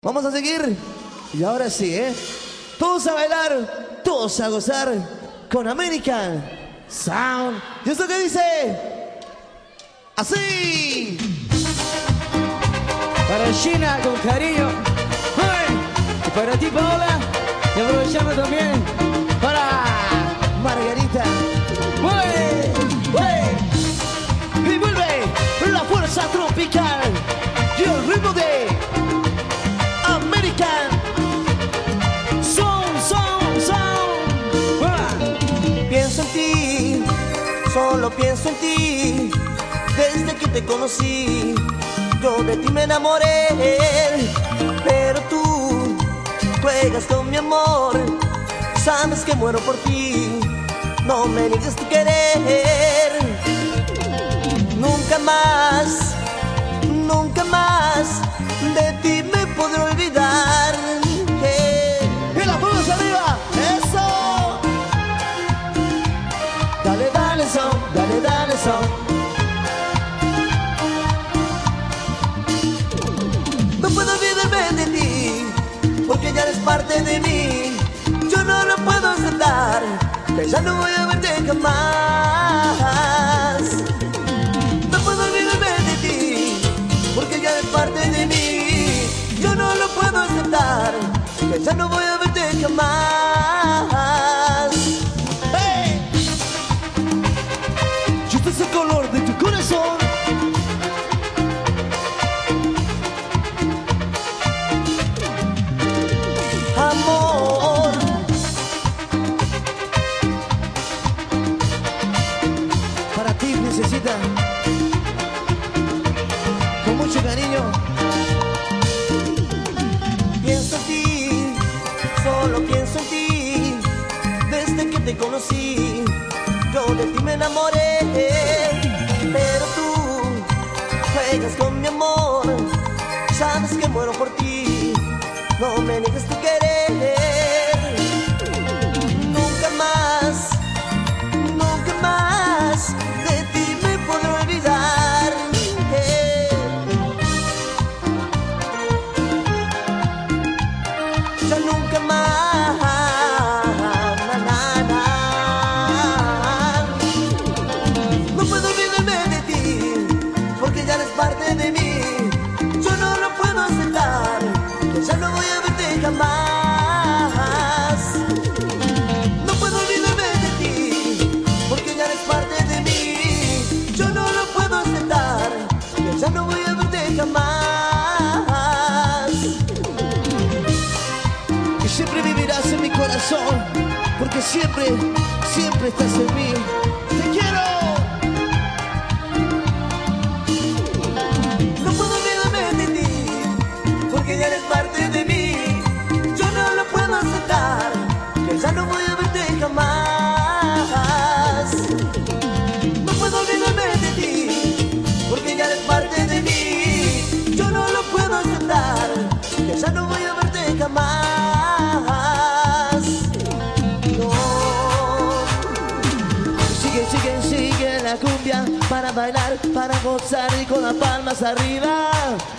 Vamos a seguir. Y ahora sí, todos a bailar, todos a gozar con American Sound. ¿Y esto qué dice? Así. Para Gina, con cariño. Y para ti, Paola. Y aprovechando también para Margarita. Y vuelve la fuerza tropical y el ritmo de American Sound. Pienso en ti, solo pienso en ti. Desde que te conocí, yo de ti me enamoré. Pero tú juegas con mi amor, sabes que muero por ti, no me niegues tu querer. Nunca más, de ti me podré olvidar. Y las manos arriba, eso. Dale son, dale son. No puedo olvidarme de ti, porque ya eres parte de mí. Yo no lo puedo aceptar, que ya no voy a verte jamás. No puedo olvidarme de ti, porque ya eres parte de mí. Yo no lo puedo aceptar, que ya no voy a verte jamás. ¡Hey! Y este es el color de tu corazón. Amor, para ti, princesita, con mucho cariño. Pienso en ti, solo pienso en ti. Desde que te conocí, yo de ti me enamoré. Pero tú juegas con mi amor, sabes que muero por ti, no me niegues tu querer. Nunca más, de ti me podré olvidar. Ya nunca más. No puedo olvidarme de ti, porque ya eres parte de mí. Yo no lo puedo aceptar, que ya no voy a verte jamás. No puedo olvidarme de ti, porque ya eres parte de mí. Yo no lo puedo aceptar, que ya no voy a verte jamás. Y siempre vivirás en mi corazón, porque siempre estás en mí. ¡Te quiero! No puedo olvidarme de ti, porque ya eres parte de mí. Yo no lo puedo aceptar, que ya no voy a verte jamás. No puedo olvidarme de ti, porque ya eres parte de mí. Yo no lo puedo aceptar, que ya no voy a verte jamás. No. Sigue la cumbia, para bailar, para gozar y con las palmas arriba.